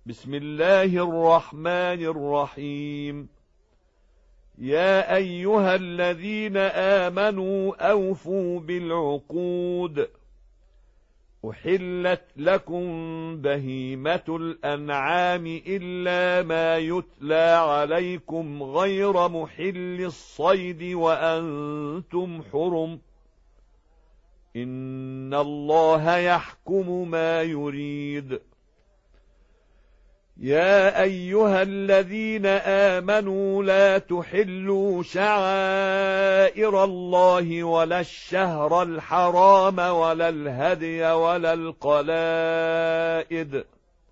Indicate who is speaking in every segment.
Speaker 1: بسم الله الرحمن الرحيم. يا أيها الذين آمنوا أوفوا بالعقود. أحلت لكم بهيمة الأنعام إلا ما يتلى عليكم غير محل الصيد وأنتم حرم. إن الله يحكم ما يريد. يا أيها الذين آمنوا لا تحلوا شعائر الله ولا الشهر الحرام ولا الهدي ولا القلائد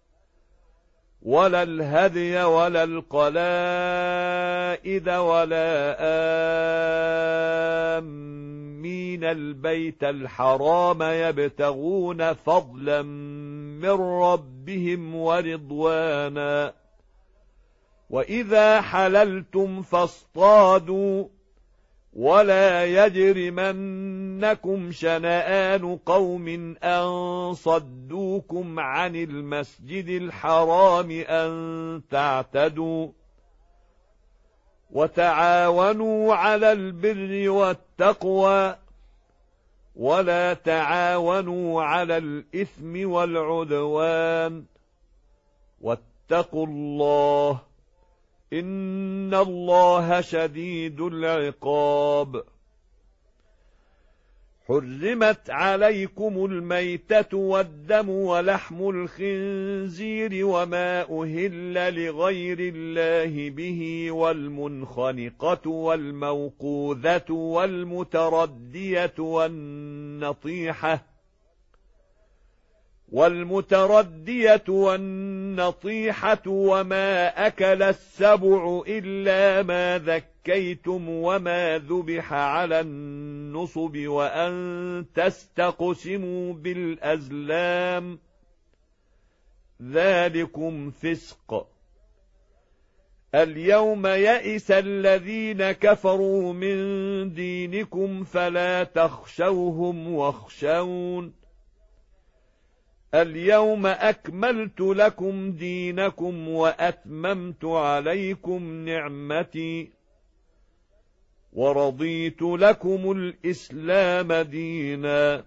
Speaker 1: ولا آمين البيت الحرام يبتغون فضلا من ربهم ورضوانا. وإذا حللتم فاصطادوا ولا يجرمنكم شنآن قوم أن صدوكم عن المسجد الحرام أن تعتدوا. وتعاونوا على البر والتقوى ولا تعاونوا على الإثم والعدوان. واتقوا الله إن الله شديد العقاب. حرمت عليكم الميتة والدم ولحم الخنزير وما أهل لغير الله به والمنخنقة والموقوذة والمتردية والنطيحة وما أكل السبع إلا ما ذكيتم وما ذبح على النصب وأن تستقسموا بالأزلام ذلكم فسق. اليوم يئس الذين كفروا من دينكم فلا تخشوهم واخشون. اليوم أكملت لكم دينكم وأتممت عليكم نعمتي ورضيت لكم الإسلام دينا.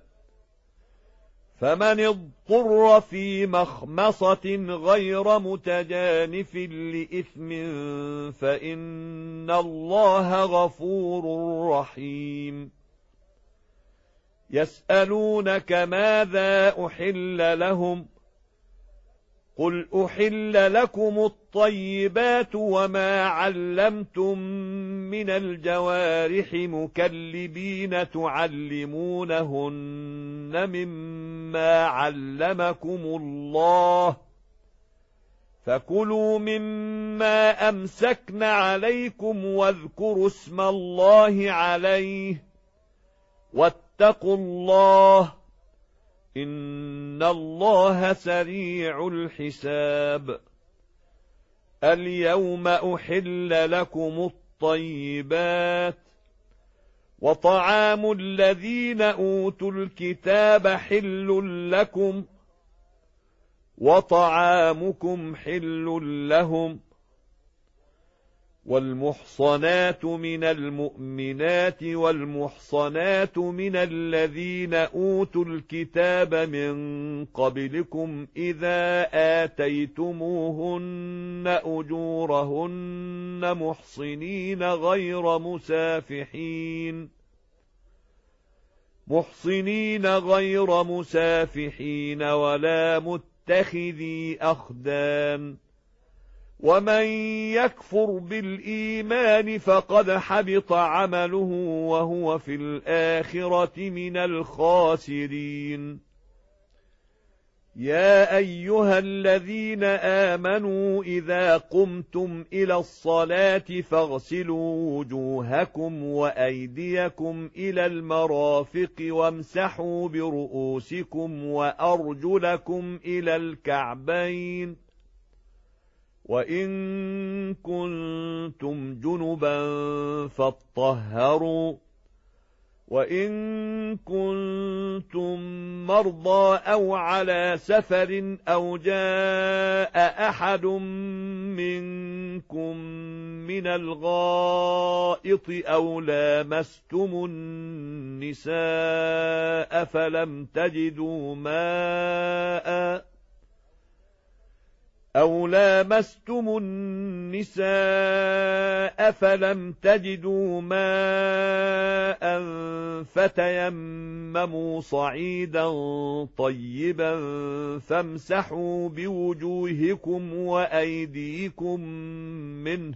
Speaker 1: فمن اضطر في مخمصة غير متجانف لإثم فإن الله غفور رحيم. يسألونك ماذا أحل لهم قل أحل لكم الطيبات وما علمتم من الجوارح مكلبين تعلمونهن مما علمكم الله فكلوا مما أمسكن عليكم واذكروا اسم الله عليه واتقوا الله إن الله سريع الحساب. اليوم أحل لكم الطيبات وطعام الذين أوتوا الكتاب حل لكم وطعامكم حل لهم. والمحصنات من المؤمنات والمحصنات من الذين أوتوا الكتاب من قبلكم إذا آتيتموهن أجورهن محصنين غير مسافحين ولا متخذي أخدان. ومن يكفر بالإيمان فقد حبط عمله وهو في الآخرة من الخاسرين. يا أيها الذين آمنوا إذا قمتم إلى الصلاة فاغسلوا وجوهكم وأيديكم إلى المرافق وامسحوا برؤوسكم وأرجلكم إلى الكعبين وإن كنتم جنبا فاطهروا وإن كنتم مرضى أو على سفر أو جاء أحد منكم من الغائط أو لامستم النساء فلم تجدوا ماء فتيمموا صعيدا طيبا فامسحوا بوجوهكم وأيديكم منه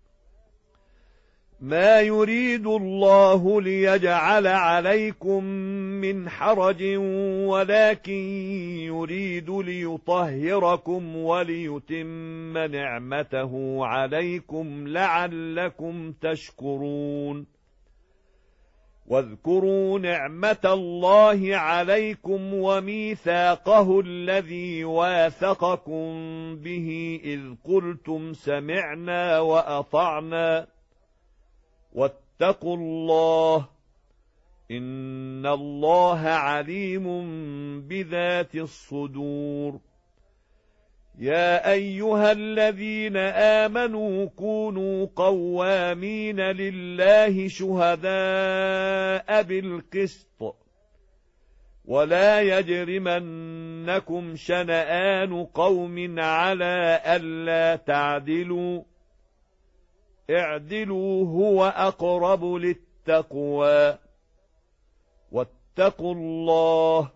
Speaker 1: ما يريد الله ليجعل عليكم من حرج ولكن يريد ليطهركم وليتم نعمته عليكم لعلكم تشكرون واذكروا نعمة الله عليكم وميثاقه الذي واثقكم به إذ قلتم سمعنا وأطعنا واتقوا الله إن الله عليم بذات الصدور يا أيها الذين آمنوا كونوا قوامين لله شهداء بالقسط ولا يجرمنكم شنآن قوم على ألا تعدلوا اعدلوا هو أقرب للتقوى واتقوا الله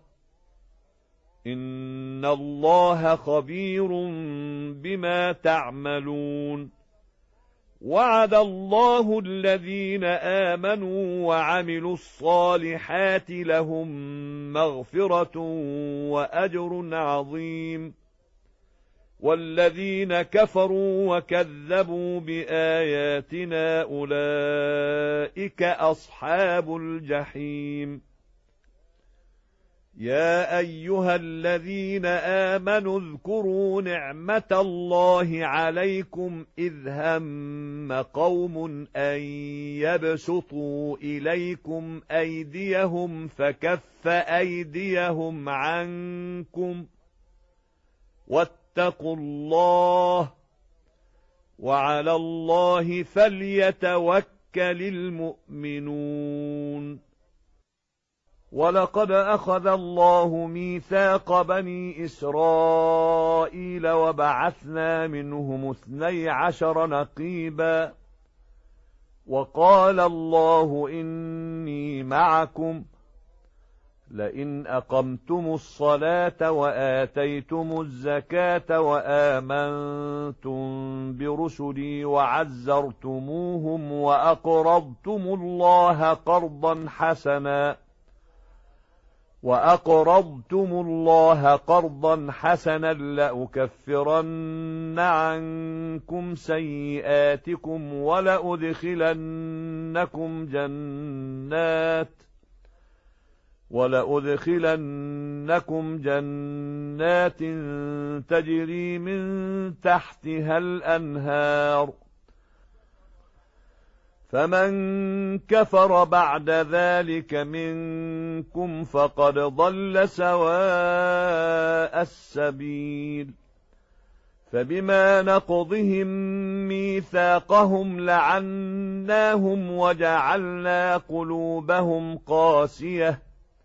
Speaker 1: إن الله خبير بما تعملون وعد الله الذين آمنوا وعملوا الصالحات لهم مغفرة وأجر عظيم والذين كفروا وكذبوا بآياتنا أولئك أصحاب الجحيم يا أيها الذين آمنوا اذكروا نعمة الله عليكم إذ هم قوم أن يبسطوا إليكم أيديهم فكف أيديهم عنكم واتقوا الله وعلى الله فليتوكل المؤمنون ولقد أخذ الله ميثاق بني إسرائيل وبعثنا منهم 12 نقيبا وقال الله إني معكم لئن أقمتم الصلاة وآتيتم الزكاة وآمنتم برسلي وعزرتموهم وأقرضتم الله قرضا حسنا لأكفرن عنكم سيئاتكم ولأدخلنكم جنات تجري من تحتها الأنهار فمن كفر بعد ذلك منكم فقد ضل سواء السبيل فبما نقضهم ميثاقهم لعناهم وجعلنا قلوبهم قاسية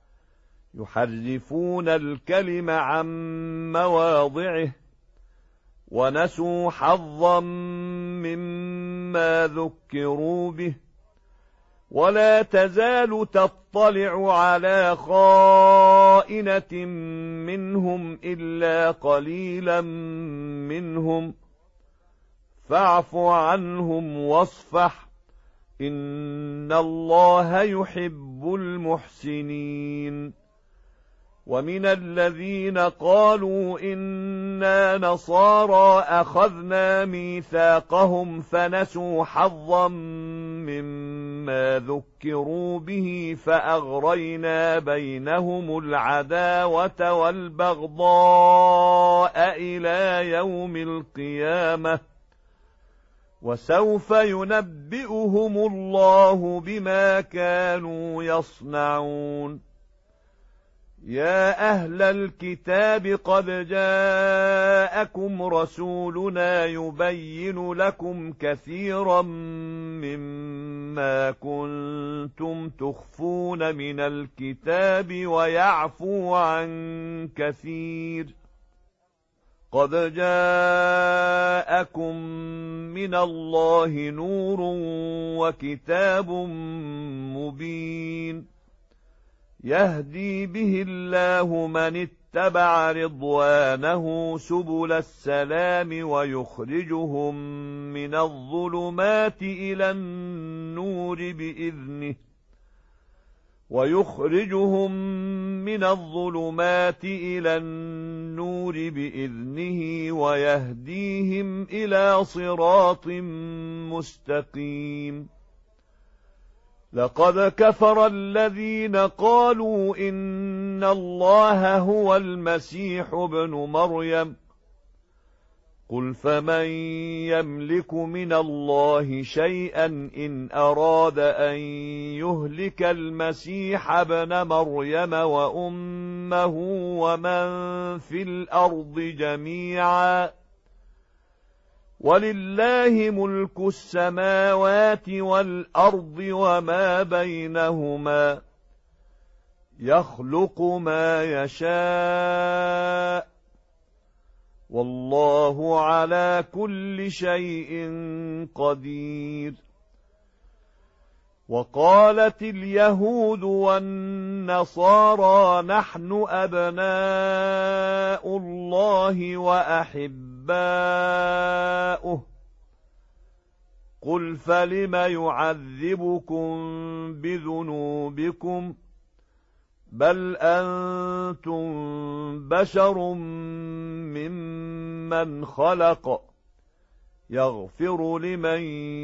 Speaker 1: يحرفون الكلم عن مواضعه ونسوا حظا مما ذكروا به ولا تزال تطلع على خائنة منهم إلا قليلا منهم فاعف عنهم واصفح إن الله يحب المحسنين ومن الذين قالوا إنا نصارى أخذنا ميثاقهم فنسوا حظا مما ذكروا به فأغرينا بينهم العداوة والبغضاء إلى يوم القيامة وسوف ينبئهم الله بما كانوا يصنعون. يا أهل الكتاب قد جاءكم رسولنا يبين لكم كثيرا مما كنتم تخفون من الكتاب ويعفو عن كثير. قد جاءكم من الله نور وكتاب مبين يهدي به الله من اتبع رضوانه سبل السلام ويخرجهم من الظلمات إلى النور بإذنه ويهديهم إلى صراط مستقيم. لقد كفر الذين قالوا إن الله هو المسيح ابن مريم قل فمن يملك من الله شيئا إن أراد أن يهلك المسيح ابن مريم وأمه ومن في الأرض جميعا ولله ملك السماوات والأرض وما بينهما يخلق ما يشاء والله على كل شيء قدير. وقالت اليهود والنصارى نحن أبناء الله وأحباؤه قل فلم يعذبكم بذنوبكم بل أنتم بشر ممن خلق يغفر لمن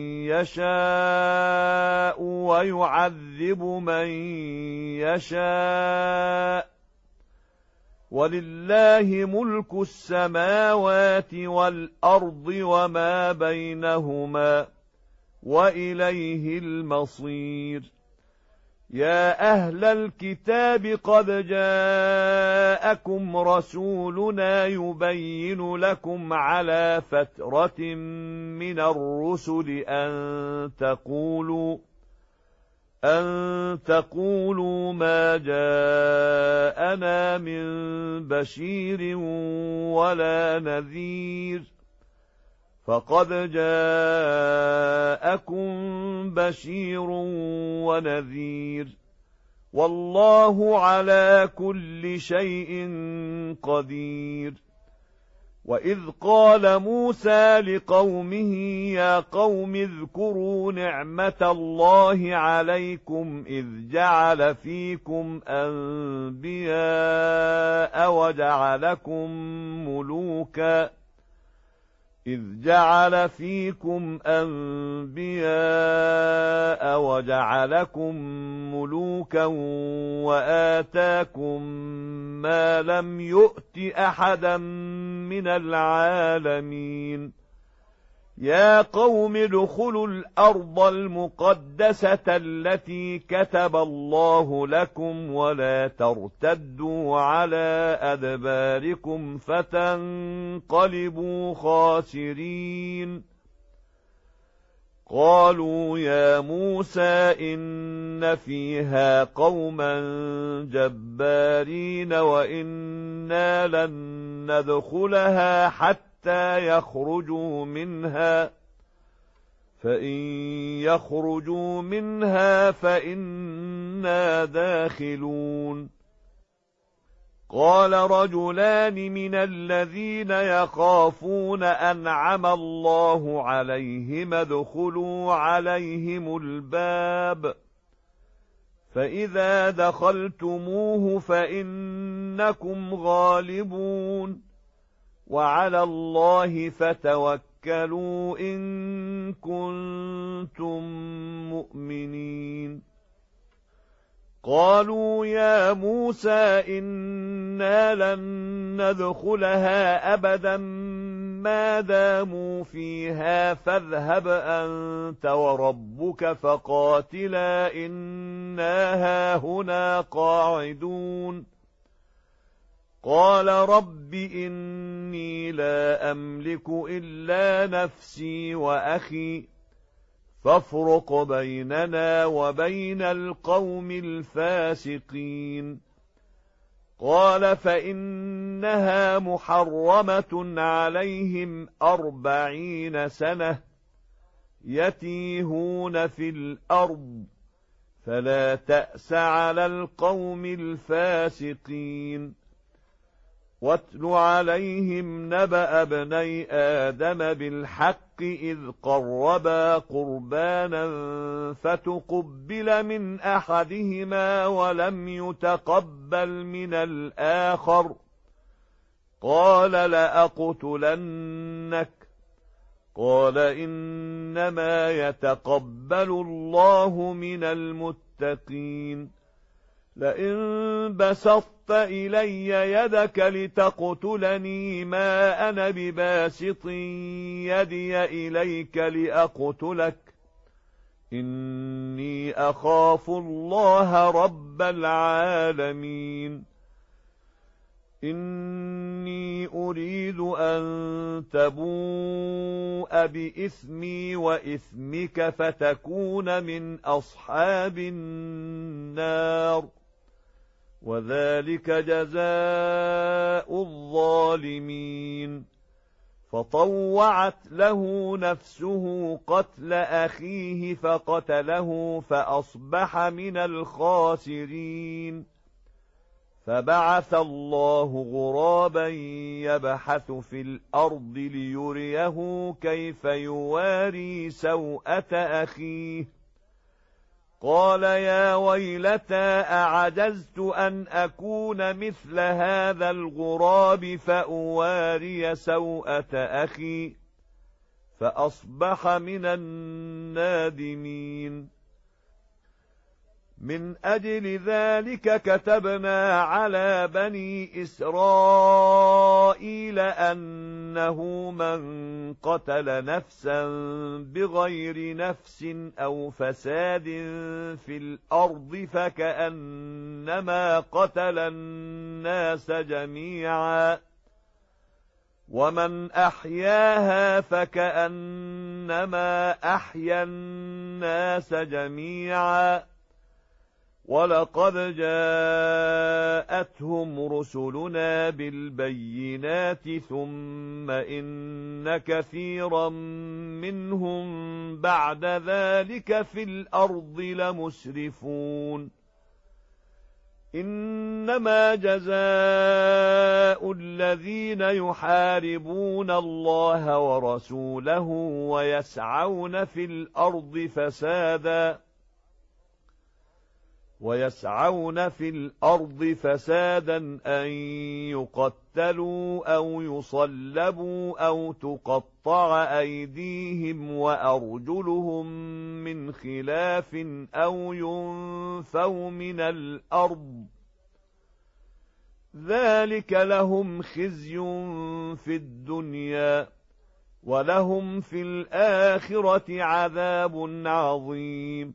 Speaker 1: يشاء ويعذب من يشاء ولله ملك السماوات والأرض وما بينهما وإليه المصير. يا أهل الكتاب قد جاءكم رسولنا يبين لكم على فترة من الرسل أن تقولوا ما جاءنا من بشير ولا نذير فقد جاءكم بشير ونذير والله على كل شيء قدير. وإذ قال موسى لقومه يا قوم اذكروا نعمة الله عليكم إذ جعل فيكم أنبياء وجعلكم ملوكا وآتاكم ما لم يؤت أحدا من العالمين. يا قوم ادخلوا الأرض المقدسة التي كتب الله لكم ولا ترتدوا على أدباركم فتنقلبوا خاسرين. قالوا يا موسى إن فيها قوما جبارين وإنا لن ندخلها حتى يخرجوا منها فإن يخرجوا منها فإنا داخلون. قال رجلان من الذين يخافون أنعم الله عليهم ادخلوا عليهم الباب فإذا دخلتموه فإنكم غالبون وعلى الله فتوكلوا إن كنتم مؤمنين. قالوا يا موسى إنا لن ندخلها أبدا ما داموا فيها فاذهب أنت وربك فقاتلا إنا هاهنا قاعدون قال رب إني لا أملك إلا نفسي وأخي فافرق بيننا وبين القوم الفاسقين قال فإنها محرمة عليهم 40 سنة يتيهون في الأرض فلا تأس على القوم الفاسقين واتل عليهم نبأ ابني آدم بالحق إذ قربا قربانا فتقبل من أحدهما ولم يتقبل من الآخر قال لأقتلنك قال إنما يتقبل الله من المتقين لئن بسطت إلي يدك لتقتلني ما أنا بباسط يدي إليك لأقتلك إني أخاف الله رب العالمين إني أريد أن تبوء بإثمي وإثمك فتكون من أصحاب النار وذلك جزاء الظالمين فطوعت له نفسه قتل أخيه فقتله فأصبح من الخاسرين فبعث الله غرابا يبحث في الأرض ليريه كيف يواري سوءة أخيه قال يا ويلتى أعجزت أن أكون مثل هذا الغراب فأواري سوءة أخي فأصبح من النادمين من أجل ذلك كتبنا على بني إسرائيل أنه من قتل نفسا بغير نفس أو فساد في الأرض فكأنما قتل الناس جميعا ومن أحياها فكأنما أحيا الناس جميعا ولقد جاءتهم رسلنا بالبينات ثم إن كثيرا منهم بعد ذلك في الأرض لمسرفون إنما جزاء الذين يحاربون الله ورسوله ويسعون في الأرض فسادا أن يقتلوا أو يصلبوا أو تقطع أيديهم وأرجلهم من خلاف أو ينفوا من الأرض ذلك لهم خزي في الدنيا ولهم في الآخرة عذاب عظيم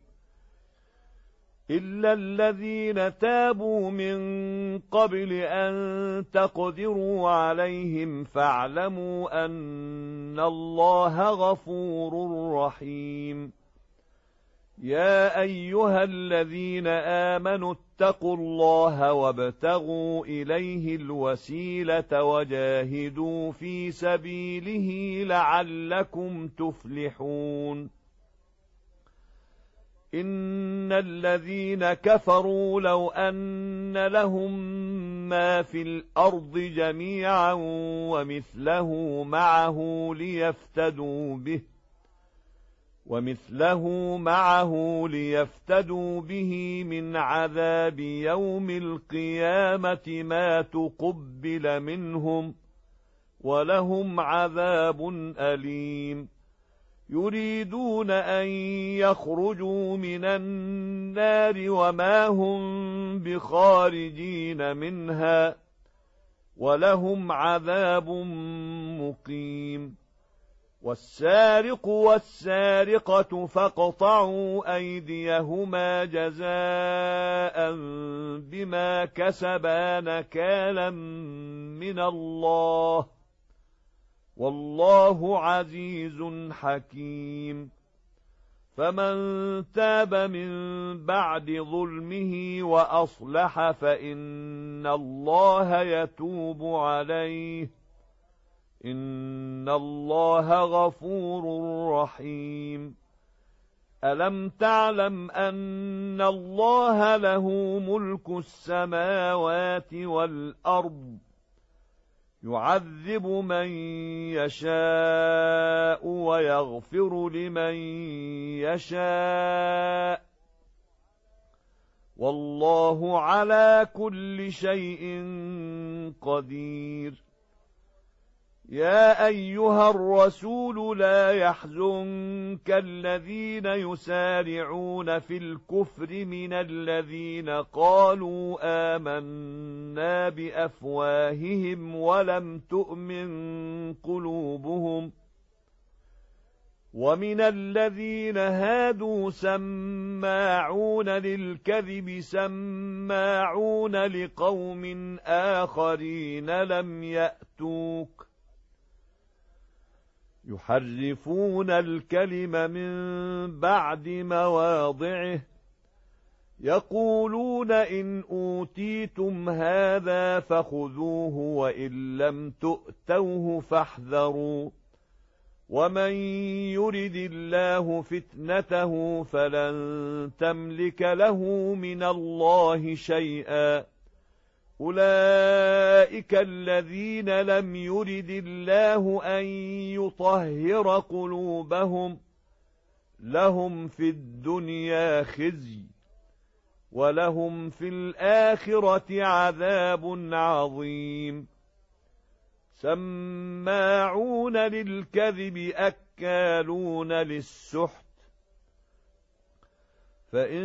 Speaker 1: إلا الذين تابوا من قبل أن تقدروا عليهم فاعلموا أن الله غفور رحيم يا أيها الذين آمنوا اتقوا الله وابتغوا إليه الوسيلة وجاهدوا في سبيله لعلكم تفلحون إن الذين كفروا لو أن لهم ما في الأرض جميعا ومثله معه ليفتدوا به من عذاب يوم القيامة ما تقبل منهم ولهم عذاب أليم يريدون أن يخرجوا من النار وما هم بخارجين منها ولهم عذاب مقيم. والسارق والسارقة فاقطعوا أيديهما جزاء بما كسبا نكالا من الله، والله عزيز حكيم. فمن تاب من بعد ظلمه وأصلح فإن الله يتوب عليه، إن الله غفور رحيم. ألم تعلم أن الله له ملك السماوات والأرض، يعذب من يشاء ويغفر لمن يشاء، والله على كل شيء قدير. يا أيها الرسول لا يحزنك الذين يسارعون في الكفر من الذين قالوا آمنا بأفواههم ولم تؤمن قلوبهم، ومن الذين هادوا سماعون للكذب سماعون لقوم آخرين لم يأتوك، يحرفون الكلم من بعد مواضعه، يقولون إن أوتيتم هذا فخذوه وإن لم تؤتوه فاحذروا، ومن يرد الله فتنته فلن تملك له من الله شيئا. أولئك الذين لم يرد الله أن يطهر قلوبهم، لهم في الدنيا خزي ولهم في الآخرة عذاب عظيم. سماعون للكذب أكالون للسحت، فإن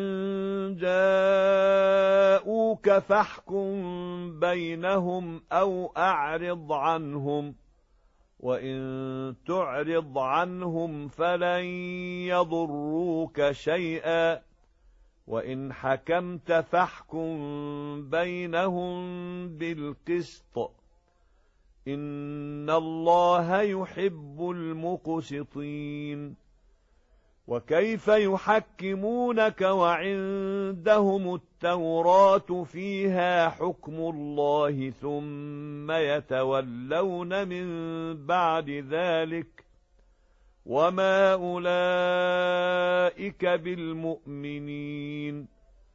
Speaker 1: جاءوك فاحكم بينهم أو أعرض عنهم، وإن تعرض عنهم فلن يضروك شيئا، وإن حكمت فاحكم بينهم بالقسط، إن الله يحب المقسطين. وكيف يحكمونك وعندهم التوراة فيها حكم الله ثم يتولون من بعد ذلك، وما أولئك بالمؤمنين.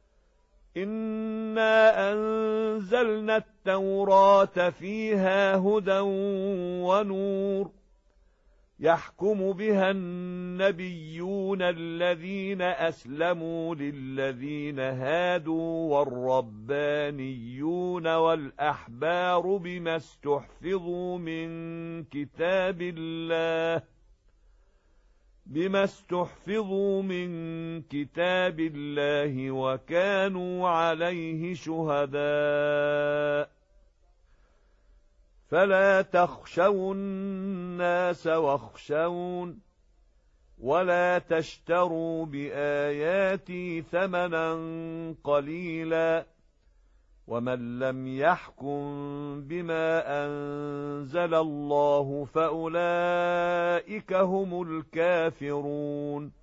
Speaker 1: إنا أنزلنا التوراة فيها هدى ونور، يحكم بها النبيون الذين أسلموا للذين هادوا والربانيون والأحبار بما استحفظوا من كتاب الله وكانوا عليه شهداء. فلا تخشوا الناس واخشون، ولا تشتروا بآياتي ثمنا قليلا، ومن لم يحكم بما أنزل الله فأولئك هم الكافرون.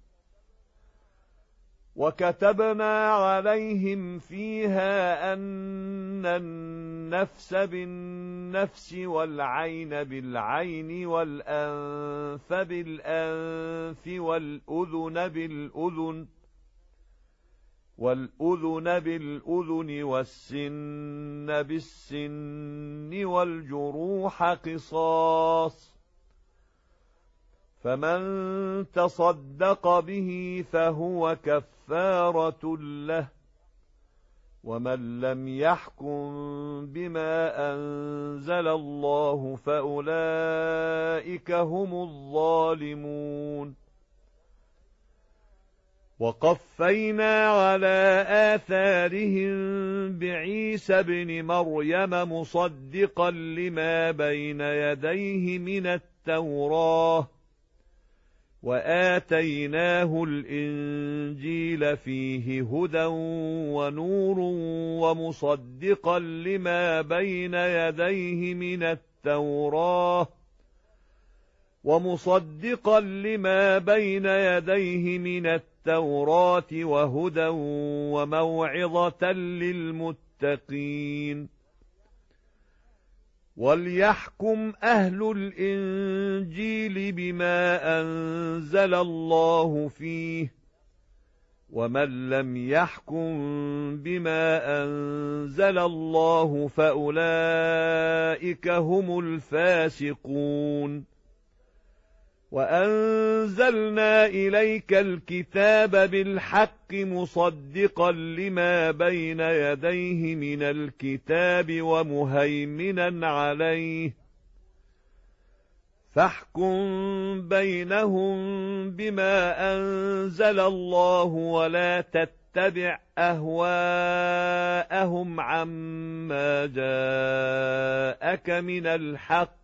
Speaker 1: وكتبنا عليهم فيها أن النفس بالنفس والعين بالعين والأنف بالأنف والأذن بالأذن والسن بالسن والجروح قصاص، فمن تصدق به فهو كفارة له، ومن لم يحكم بما أنزل الله فأولئك هم الظالمون. وقفينا على آثارهم بعيسى ابن مريم مصدقا لما بين يديه من التوراة وآتيناه الإنجيل فيه هدى ونور ومصدقا لما بين يديه من التوراة وهدى وموعظة للمتقين. وليحكم أهل الإنجيل بما أنزل الله فيه، ومن لم يحكم بما أنزل الله فأولئك هم الفاسقون. وأنزلنا إليك الكتاب بالحق مصدقا لما بين يديه من الكتاب ومهيمنا عليه، فاحكم بينهم بما أنزل الله ولا تتبع أهواءهم عما جاءك من الحق،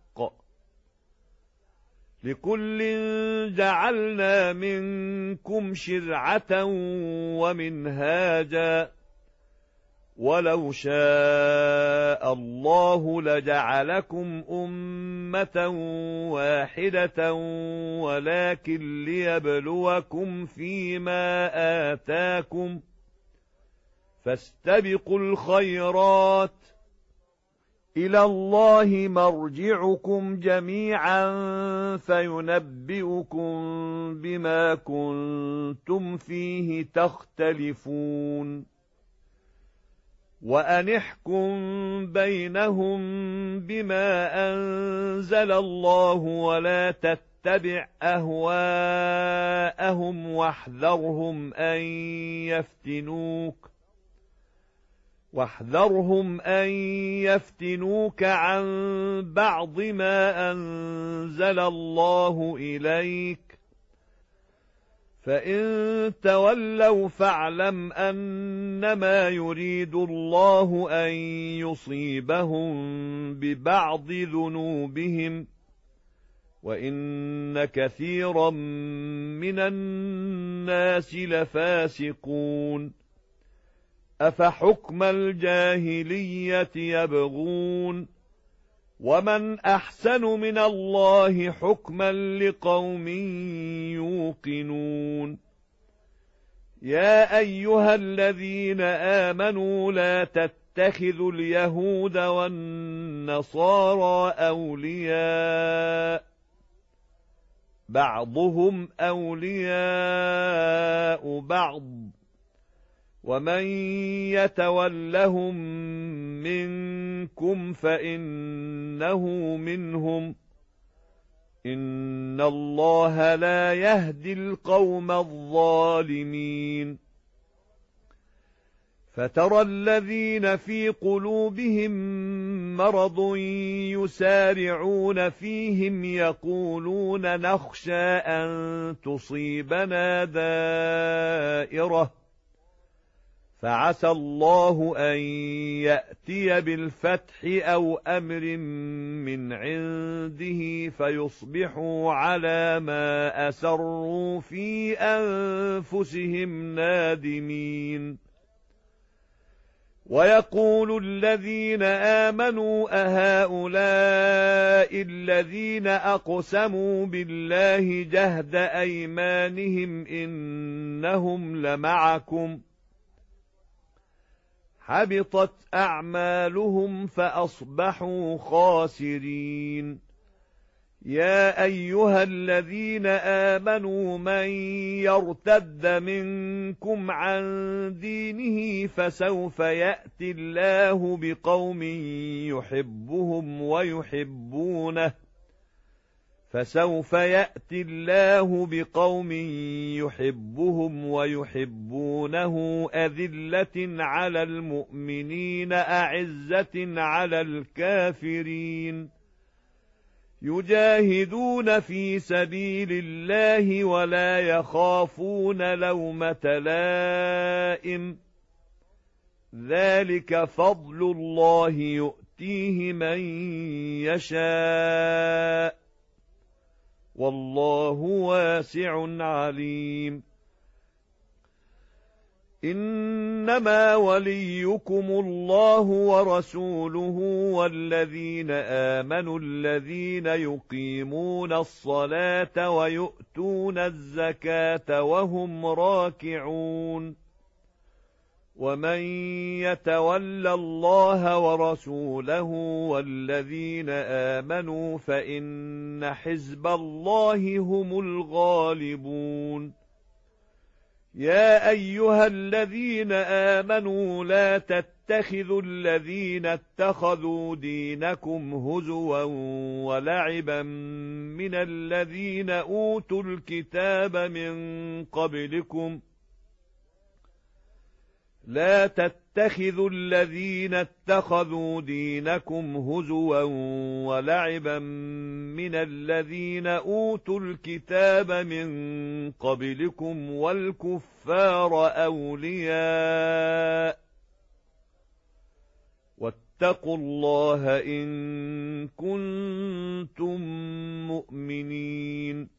Speaker 1: لكل جعلنا منكم شرعة ومنهاجا، ولو شاء الله لجعلكم أمة واحدة ولكن ليبلوكم فيما آتاكم، فاستبقوا الخيرات، إلى الله مرجعكم جميعا فينبئكم بما كنتم فيه تختلفون. وأنحكم بينهم بما أنزل الله ولا تتبع أهواءهم واحذرهم أن يفتنوك عن بعض ما أنزل الله إليك، فإن تولوا فاعلم أنما يريد الله أن يصيبهم ببعض ذنوبهم، وإن كثيرا من الناس لفاسقون. أفحكم الجاهلية يبغون، ومن أحسن من الله حكما لقوم يوقنون. يا أيها الذين آمنوا لا تتخذوا اليهود والنصارى أولياء، بعضهم أولياء بعض، ومن يتولهم منكم فإنه منهم، إن الله لا يهدي القوم الظالمين. فترى الذين في قلوبهم مرض يسارعون فيهم يقولون نخشى أن تصيبنا دائرة، فعسى الله أن يأتي بالفتح أو أمر من عنده فيصبحوا على ما أسروا في أنفسهم نادمين. ويقول الذين آمنوا أهؤلاء الذين أقسموا بالله جهد أيمانهم إنهم لمعكم، حبطت أعمالهم فأصبحوا خاسرين. يا أيها الذين آمنوا من يرتد منكم عن دينه فسوف يأتي الله بقوم يحبهم ويحبونه أذلة على المؤمنين أعزة على الكافرين يجاهدون في سبيل الله ولا يخافون لومة لائم ذلك فضل الله يؤتيه من يشاء والله واسع عليم إنما وليكم الله ورسوله والذين آمنوا الذين يقيمون الصلاة ويؤتون الزكاة وهم راكعون ومن يتول الله ورسوله والذين آمنوا فإن حزب الله هم الغالبون يا أيها الذين آمنوا لا تتخذوا الذين اتخذوا دينكم هزوا ولعبا من الذين أوتوا الكتاب من قبلكم لا تتخذوا الذين اتخذوا دينكم هزوا ولعبا من الذين أوتوا الكتاب من قبلكم والكفار أولياء واتقوا الله إن كنتم مؤمنين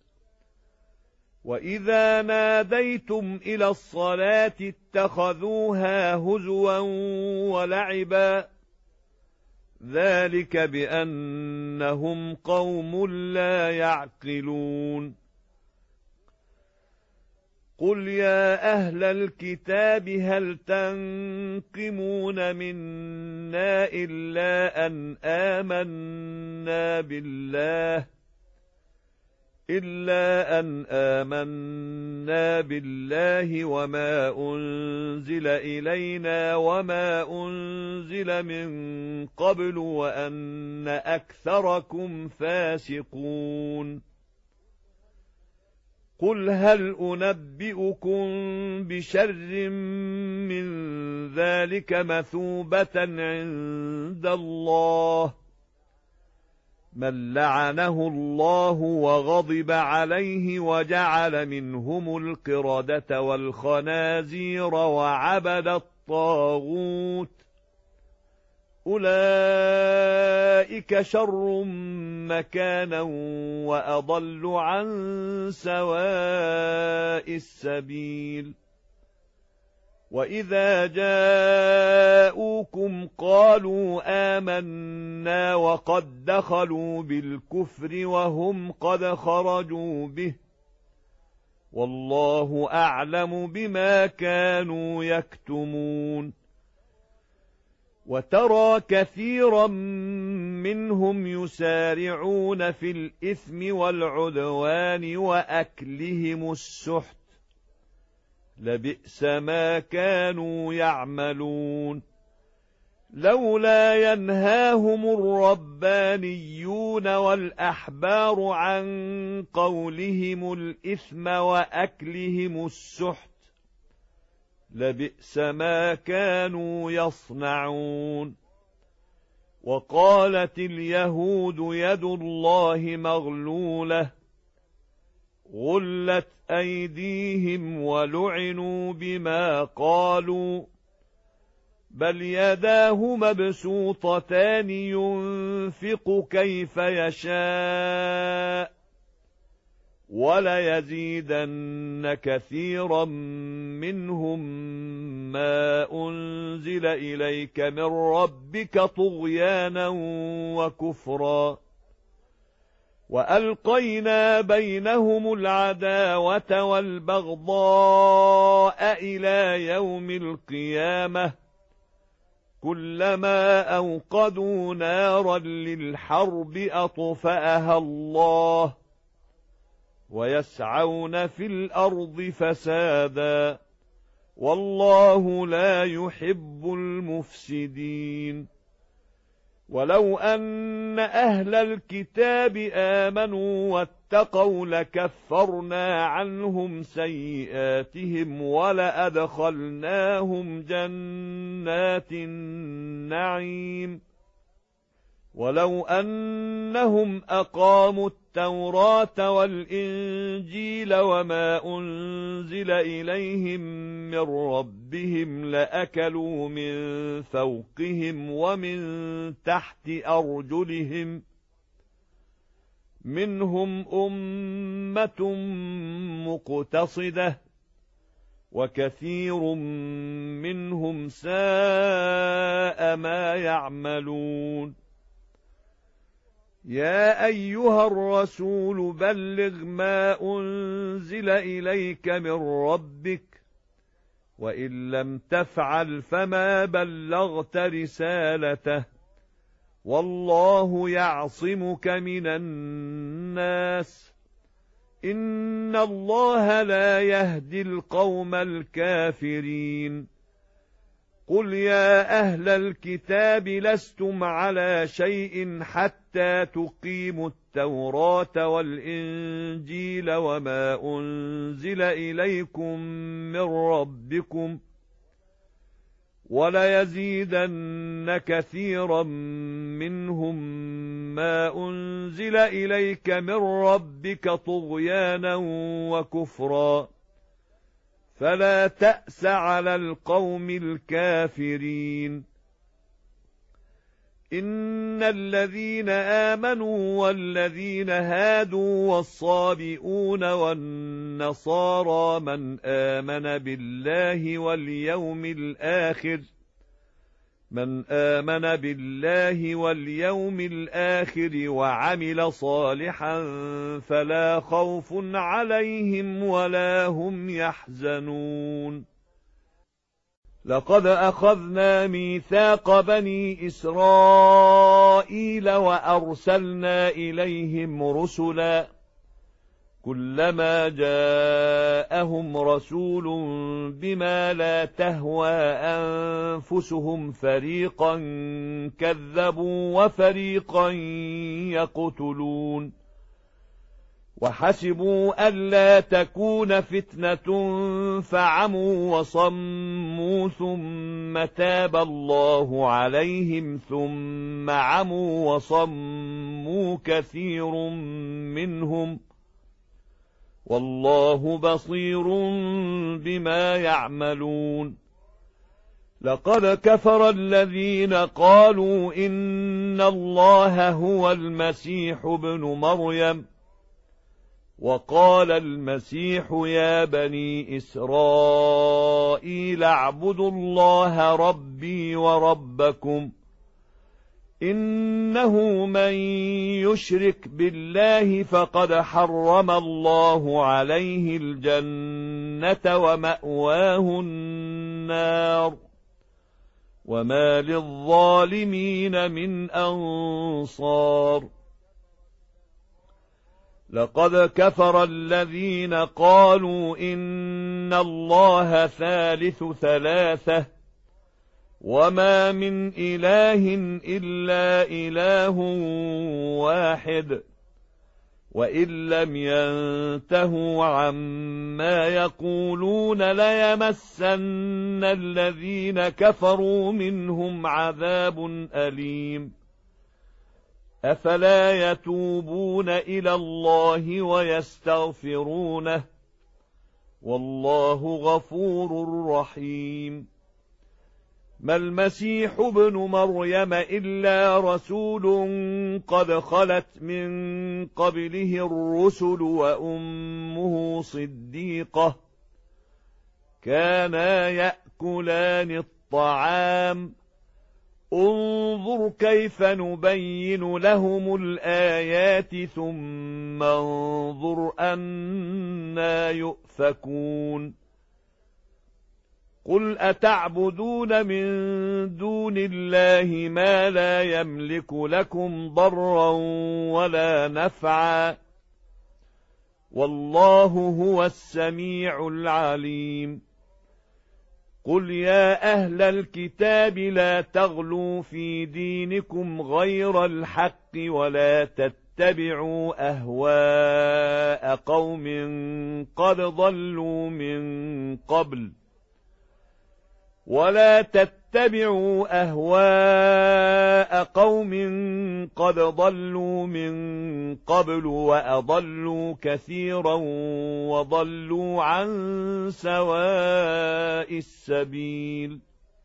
Speaker 1: وإذا ناديتم إلى الصلاة اتخذوها هزوا ولعبا ذلك بأنهم قوم لا يعقلون قل يا أهل الكتاب هل تنقمون منا إلا أن آمنا بالله وما أنزل إلينا وما أنزل من قبل وأن أكثركم فاسقون قل هل أنبئكم بشر من ذلك مثوبة عند الله من لعنه الله وغضب عليه وجعل منهم القردة والخنازير وعبد الطاغوت أولئك شر مكانا وأضل عن سواء السبيل وإذا جاءوكم قالوا آمنا وقد دخلوا بالكفر وهم قد خرجوا به والله أعلم بما كانوا يكتمون وترى كثيرا منهم يسارعون في الإثم والعدوان وأكلهم السحت لبئس ما كانوا يعملون لولا ينهاهم الربانيون والأحبار عن قولهم الإثم وأكلهم السحت لبئس ما كانوا يصنعون وقالت اليهود يد الله مغلولة غلت أيديهم ولعنوا بما قالوا بل يداه مبسوطتان ينفق كيف يشاء وليزيدن كثيرا منهم ما أنزل إليك من ربك طغيانا وكفرا وألقينا بينهم العداوة والبغضاء إلى يوم القيامة كلما أوقدوا نارا للحرب أطفأها الله ويسعون في الأرض فسادا والله لا يحب المفسدين ولو أن أهل الكتاب آمنوا واتقوا لكفرنا عنهم سيئاتهم ولأدخلناهم جنات النعيم ولو أنهم أقاموا التوراة والإنجيل وما أنزل إليهم من ربهم لأكلوا من فوقهم ومن تحت أرجلهم منهم أمة مقتصدة وكثير منهم ساء ما يعملون يا أيها الرسول بلغ ما أنزل إليك من ربك وإن لم تفعل فما بلغت رسالته والله يعصمك من الناس إن الله لا يهدي القوم الكافرين قل يا أهل الكتاب لستم على شيء حتى تقيموا التوراة والإنجيل وما أنزل إليكم من ربكم وليزيدن كثيرا منهم ما أنزل إليك من ربك طغيانا وكفرا فلا تأس على القوم الكافرين إن الذين آمنوا والذين هادوا والصابئون والنصارى من آمن بالله واليوم الآخر وعمل صالحا فلا خوف عليهم ولا هم يحزنون لقد أخذنا ميثاق بني إسرائيل وأرسلنا إليهم رسلا كلما جاءهم رسول بما لا تهوى أنفسهم فريقا كذبوا وفريقا يقتلون وحسبوا ألا تكون فتنة فعموا وصموا ثم تاب الله عليهم ثم عموا وصموا كثير منهم والله بصير بما يعملون لقد كفر الذين قالوا إن الله هو المسيح ابن مريم وقال المسيح يا بني إسرائيل اعبدوا الله ربي وربكم إنه من يشرك بالله فقد حرم الله عليه الجنة ومأواه النار وما للظالمين من أنصار لقد كفر الذين قالوا إن الله ثالث ثلاثة وما من إله إلا إله واحد وإن لم ينتهوا عما يقولون ليمسن الذين كفروا منهم عذاب أليم أفلا يتوبون إلى الله ويستغفرونه والله غفور رحيم ما المسيح ابن مريم إلا رسول قد خلت من قبله الرسل وأمه صديقة كانا يأكلان الطعام انظر كيف نبين لهم الآيات ثم انظر أنا يؤفكون قل أتعبدون من دون الله ما لا يملك لكم ضرا ولا نفعا والله هو السميع العليم قل يا أهل الكتاب لا تغلوا في دينكم غير الحق ولا تتبعوا أهواء قوم قد ضلوا من قبل ولا تتبعوا أهواء قوم قد ضلوا من قبل وأضلوا كثيرا وضلوا عن سواء السبيل.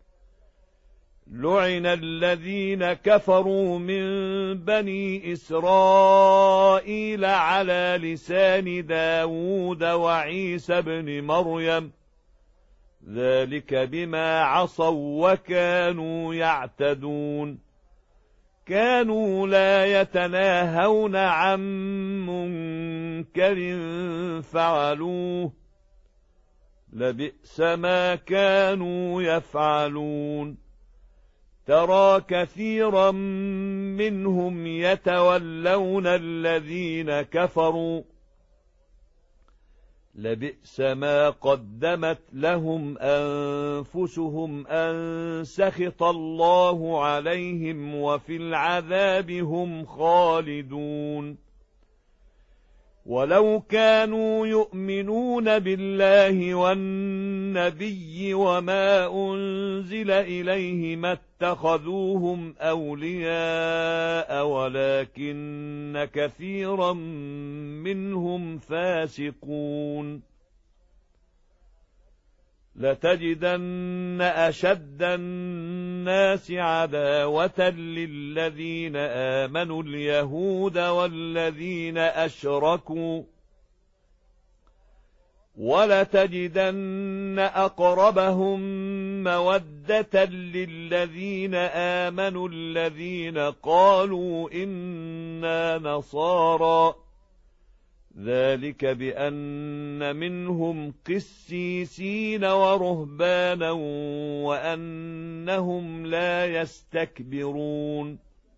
Speaker 1: لعن الذين كفروا من بني إسرائيل على لسان داود وعيسى بن مريم ذلك بما عصوا وكانوا يعتدون. كانوا لا يتناهون عن منكر فعلوه لبئس ما كانوا يفعلون. ترى كثيرا منهم يتولون الذين كفروا لبئس ما قدمت لهم أنفسهم أن سخط الله عليهم وفي العذاب هم خالدون. ولو كانوا يؤمنون بالله والنبي وما أنزل إليه ما اتخذوهم أولياء ولكن كثيرا منهم فاسقون. لتجدن أشد الناس عداوة للذين آمنوا اليهود والذين أشركوا ولتجدن أقربهم مودة للذين آمنوا الذين قالوا إنا نصارى ذلك بأن منهم قسيسين ورهبانا وأنهم لا يستكبرون.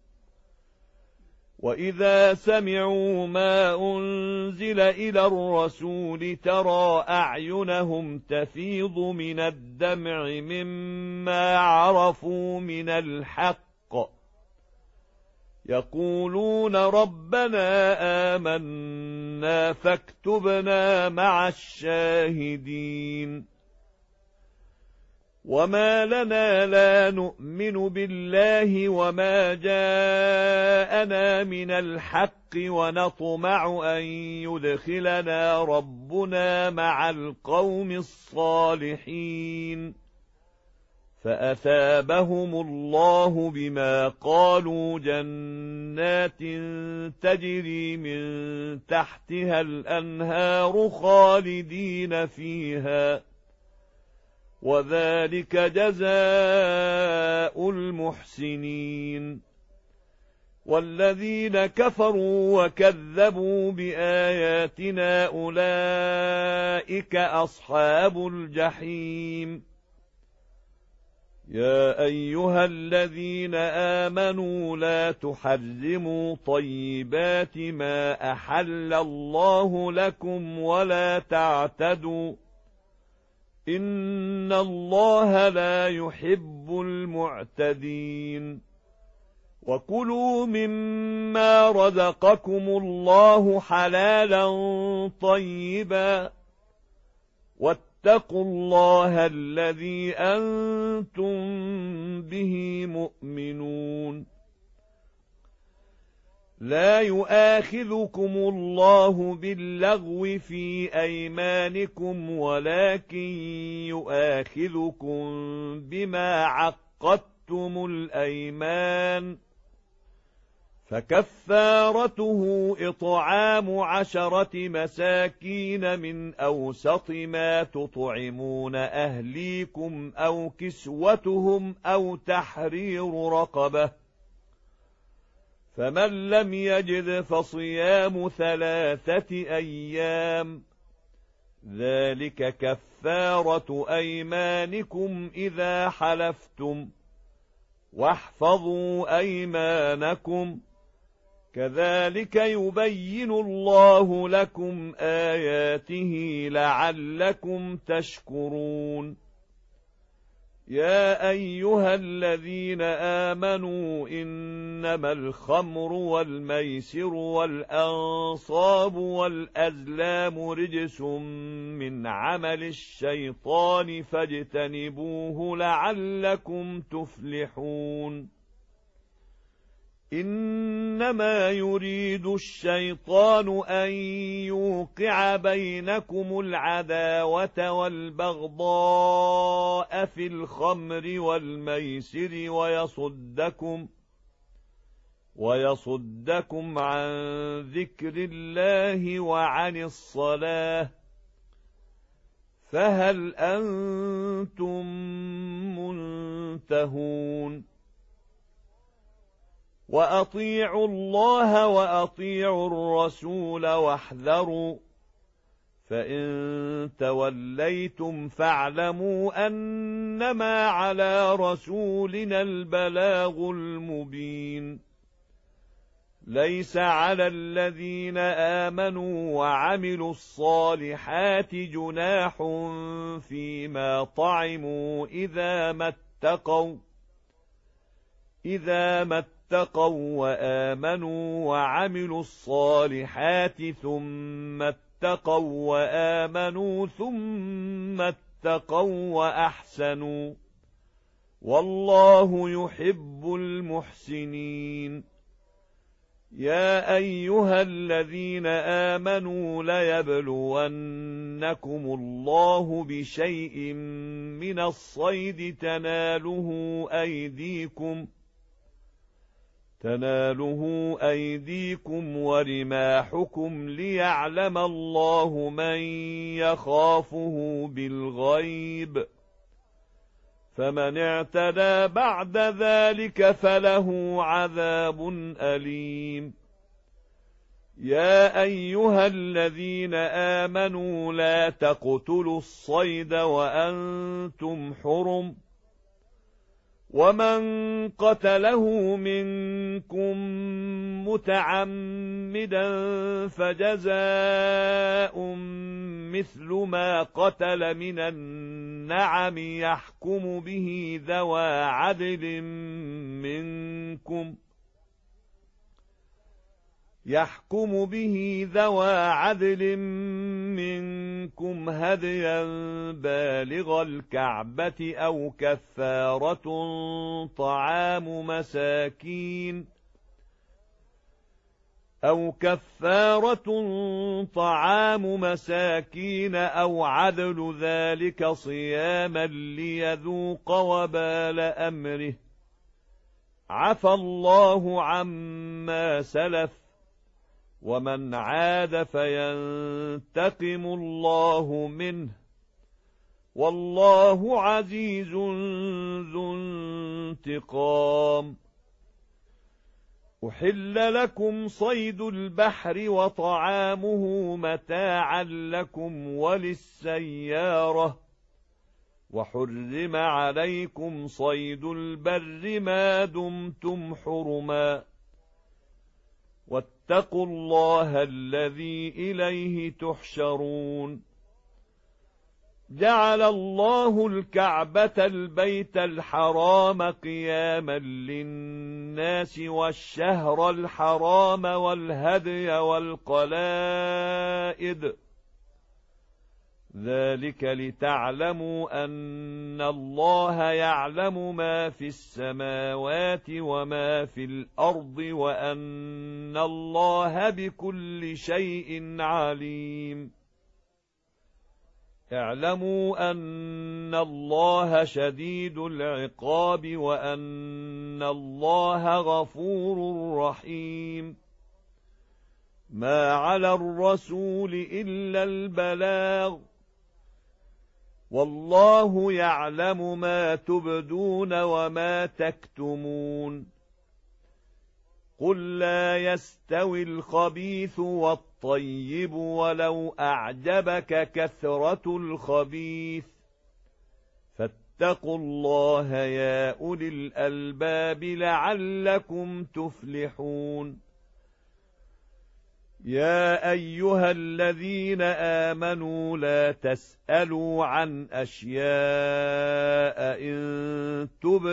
Speaker 1: وإذا سمعوا ما أنزل إلى الرسول ترى أعينهم تفيض من الدمع مما عرفوا من الحق يقولون ربنا آمنا فاكتبنا مع الشاهدين. وما لنا لا نؤمن بالله وما جاءنا من الحق ونطمع أن يدخلنا ربنا مع القوم الصالحين فأثابهم الله بما قالوا جنات تجري من تحتها الأنهار خالدين فيها وذلك جزاء المحسنين. والذين كفروا وكذبوا بآياتنا أولئك أصحاب الجحيم. يا أيها الذين آمنوا لا تحرموا طيبات ما أحل الله لكم ولا تعتدوا إن الله لا يحب المعتدين. وكلوا مما رزقكم الله حلالا طيبا واتقوا الله الذي أنتم به مؤمنون. لا يؤاخذكم الله باللغو في أيمانكم ولكن يؤاخذكم بما عقدتم الأيمان فكفارته إطعام 10 مساكين من أوسط ما تطعمون أهليكم أو كسوتهم أو تحرير رقبة فمن لم يجد فصيام 3 أيام ذلك كفارة أيمانكم إذا حلفتم واحفظوا أيمانكم كذلك يبين الله لكم آياته لعلكم تشكرون. يا أيها الذين آمنوا إنما الخمر والميسر والأنصاب والأزلام رجس من عمل الشيطان فاجتنبوه لعلكم تفلحون إنما يريد الشيطان أن يوقع بينكم العداوة والبغضاء في الخمر والميسر ويصدكم عن ذكر الله وعن الصلاة فهل أنتم منتهون وأطيعوا الله وأطيعوا الرسول واحذروا فإن توليتم فاعلموا أنما على رسولنا البلاغ المبين ليس على الذين آمنوا وعملوا الصالحات جناح فيما طعموا إذا ما اتقوا وآمنوا وعملوا الصالحات ثم اتقوا وآمنوا ثم اتقوا وأحسنوا والله يحب المحسنين يا أيها الذين آمنوا ليبلونكم الله بشيء من الصيد تناله أيديكم ورماحكم ليعلم الله من يخافه بالغيب فمن اعتدى بعد ذلك فله عذاب أليم يا أيها الذين آمنوا لا تقتلوا الصيد وأنتم حرم ومن قتله منكم متعمدا فجزاء مثل ما قتل من النعم يحكم به ذوى عدل منكم هديا بالغ الكعبة أو كفارة طعام مساكين أو عدل ذلك صياما ليذوق وبال أمره عفى الله عما سلف ومن عاد فينتقم الله منه والله عزيز ذو انتقام أحل لكم صيد البحر وطعامه متاعا لكم وللسيارة وحرم عليكم صيد البر ما دمتم حرما واتقوا الله الذي إليه تحشرون جعل الله الكعبة البيت الحرام قياما للناس والشهر الحرام والهدي والقلائد ذلك لتعلموا أن الله يعلم ما في السماوات وما في الأرض وأن الله بكل شيء عليم اعلموا أن الله شديد العقاب وأن الله غفور رحيم ما على الرسول إلا البلاغ والله يعلم ما تبدون وما تكتمون قل لا يستوي الخبيث والطيب ولو أعجبك كثرة الخبيث فاتقوا الله يا أولي الألباب لعلكم تفلحون يا أيها الذين آمنوا لا تسألوا عن أشياء إن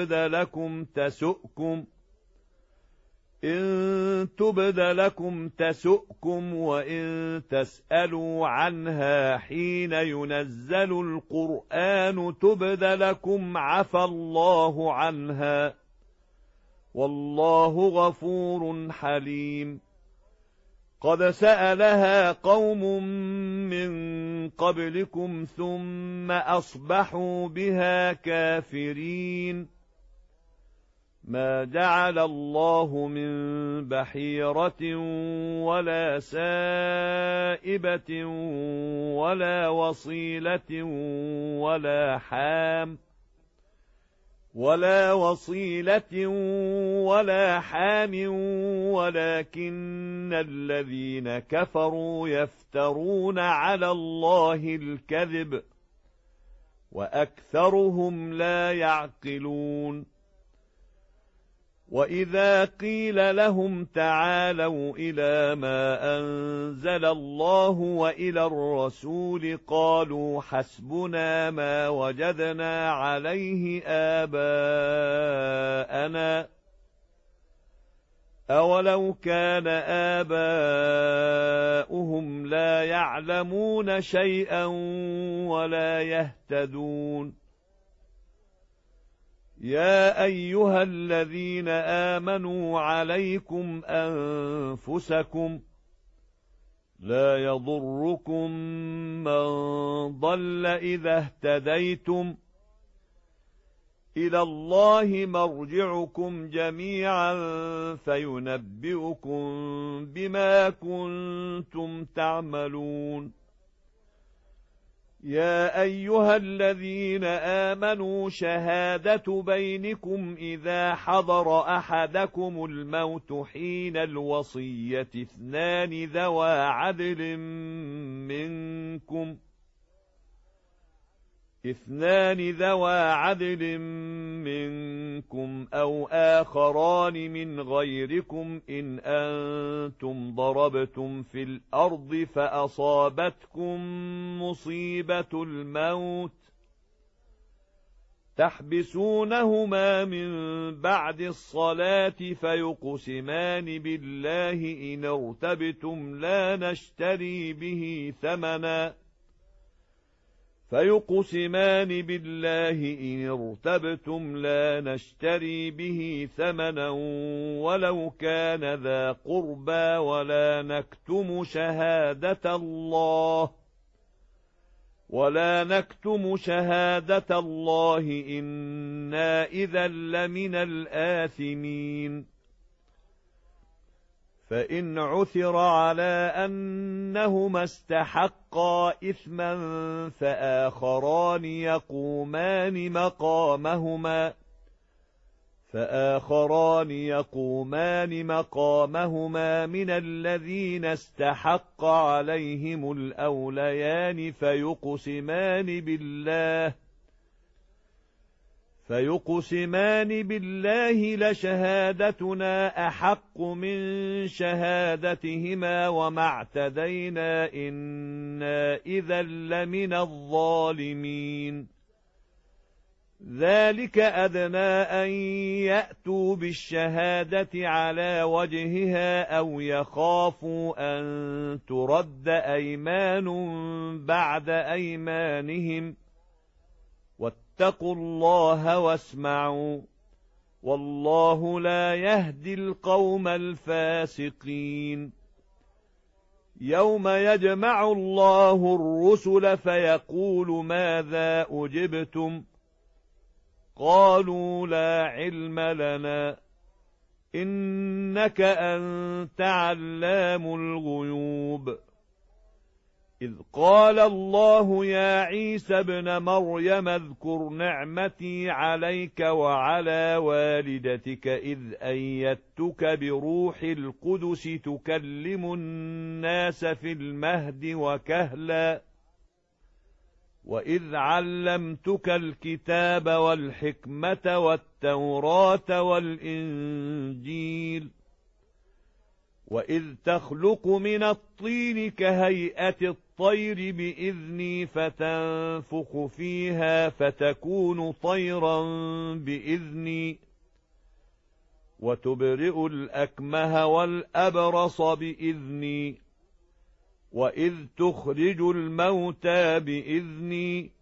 Speaker 1: تبد لكم تسؤكم وإن تسألوا عنها حين ينزل القرآن تبد لكم عفى الله عنها والله غفور حليم. قد سألها قوم من قبلكم ثم أصبحوا بها كافرين. ما جعل الله من بحيرة ولا سائبة ولا وصيلة ولا حام ولكن الذين كفروا يفترون على الله الكذب وأكثرهم لا يعقلون. وإذا قيل لهم تعالوا إلى ما أنزل الله وإلى الرسول قالوا حسبنا ما وجدنا عليه آباءنا أولو كان آباؤهم لا يعلمون شيئا ولا يهتدون. يا أيها الذين آمنوا عليكم أنفسكم لا يضركم من ضل إذا اهتديتم إلى الله مرجعكم جميعا فينبئكم بما كنتم تعملون. يا أيها الذين آمنوا شهادة بينكم إذا حضر أحدكم الموت حين الوصية اثنان ذوى عدل منكم أو آخران من غيركم إن أنتم ضربتم في الأرض فأصابتكم مصيبة الموت تحبسونهما من بعد الصلاة فيقسمان بالله إن ارتبتم لا نشتري به ثمنا ولو كان ذا قربى ولا نكتم شهادة الله إنا إذا لمن الآثمين. فإن عثر على أنهما استحقا إثما فآخران يقومان مقامهما من الذين استحق عليهم الأوليان فيقسمان بالله لشهادتنا أحق من شهادتهما وما اعتدينا إنا إذا لمن الظالمين. ذلك أدنى أن يأتوا بالشهادة على وجهها أو يخافوا أن ترد أيمان بعد أيمانهم واتقوا الله واسمعوا والله لا يهدي القوم الفاسقين. يوم يجمع الله الرسل فيقول ماذا أجبتم قالوا لا علم لنا إنك أنت علام الغيوب. إذ قال الله يا عيسى ابن مريم اذكر نعمتي عليك وعلى والدتك إذ أيدتك بروح القدس تكلم الناس في المهد وكهلا وإذ علمتك الكتاب والحكمة والتوراة والإنجيل وإذ تخلق من الطين كهيئة الطير بإذني فتنفخ فيها فتكون طيرا بإذني وتبرئ الأكمه والأبرص بإذني وإذ تخرج الموتى بإذني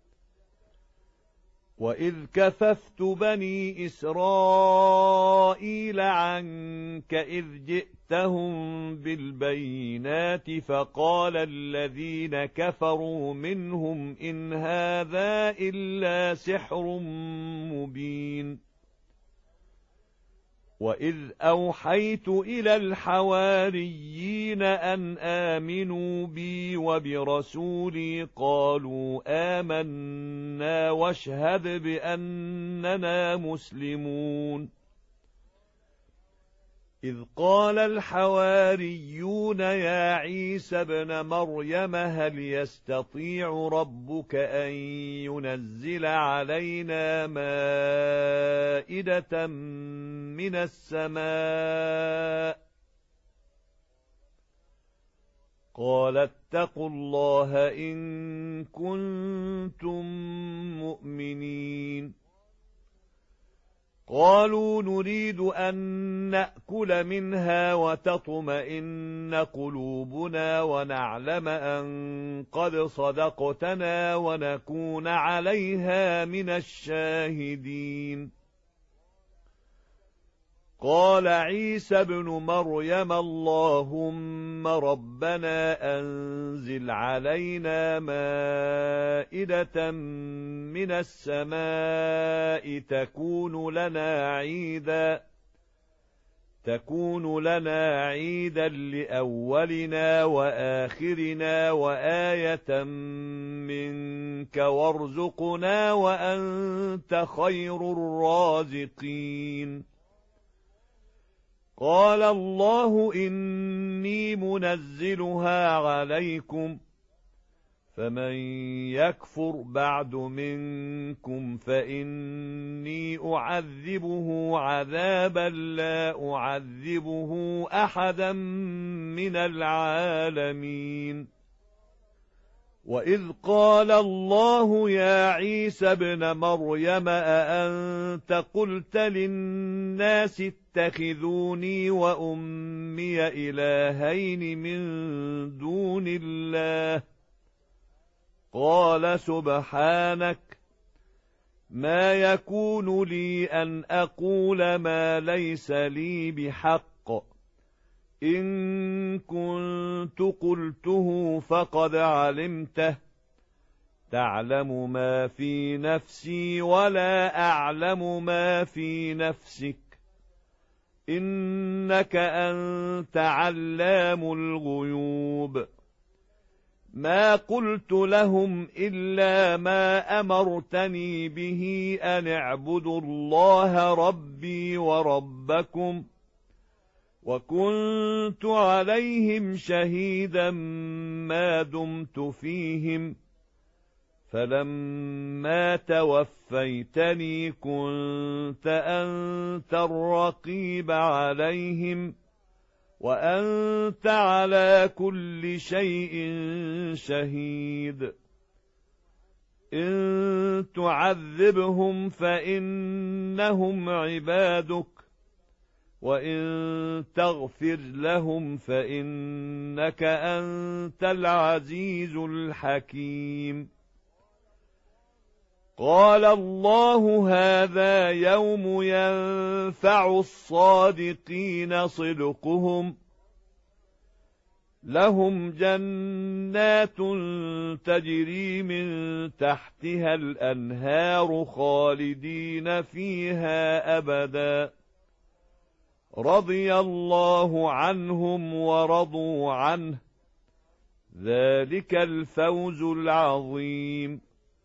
Speaker 1: وإذ كففت بني إسرائيل عنك إذ جئتهم بالبينات فقال الذين كفروا منهم إن هذا إلا سحر مبين وإذ أوحيت إلى الحواريين أن آمنوا بي وبرسولي قالوا آمنا واشهد بأننا مسلمون إذ قال الحواريون يا عيسى ابن مريم هل يستطيع ربك أن ينزل علينا مائدة من السماء قال اتقوا الله إن كنتم مؤمنين قالوا نريد أن نأكل منها وتطمئن قلوبنا ونعلم أن قد صدقتنا ونكون عليها من الشاهدين قال عيسى ابن مريم اللهم ربنا أنزل علينا مائدة من السماء تكون لنا عيدا لأولنا وآخرنا وآية منك وارزقنا وأنت خير الرازقين قال الله إني منزلها عليكم فمن يكفر بعد منكم فإني أعذبه عذابا لا أعذبه أحدا من العالمين وإذ قال الله يا عيسى ابن مريم أأنت قلت للناس اتخذوني وأمي إلهين من دون الله قال سبحانك ما يكون لي أن أقول ما ليس لي بحق إن كنت قلته فقد علمته تعلم ما في نفسي ولا أعلم ما في نفسك إنك أنت علام الغيوب ما قلت لهم إلا ما أمرتني به أن اعبدوا الله ربي وربكم وكنت عليهم شهيدا ما دمت فيهم فلما توفيتني كنت أنت الرقيب عليهم وأنت على كل شيء شهيد إن تعذبهم فإنهم عبادك وإن تغفر لهم فإنك أنت العزيز الحكيم قال الله هذا يوم ينفع الصادقين صدقهم لهم جنات تجري من تحتها الأنهار خالدين فيها أبدا رضي الله عنهم ورضوا عنه ذلك الفوز العظيم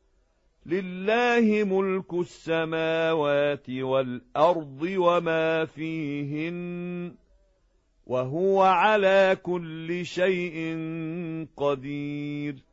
Speaker 1: لله ملك السماوات والأرض وما فيهن وهو على كل شيء قدير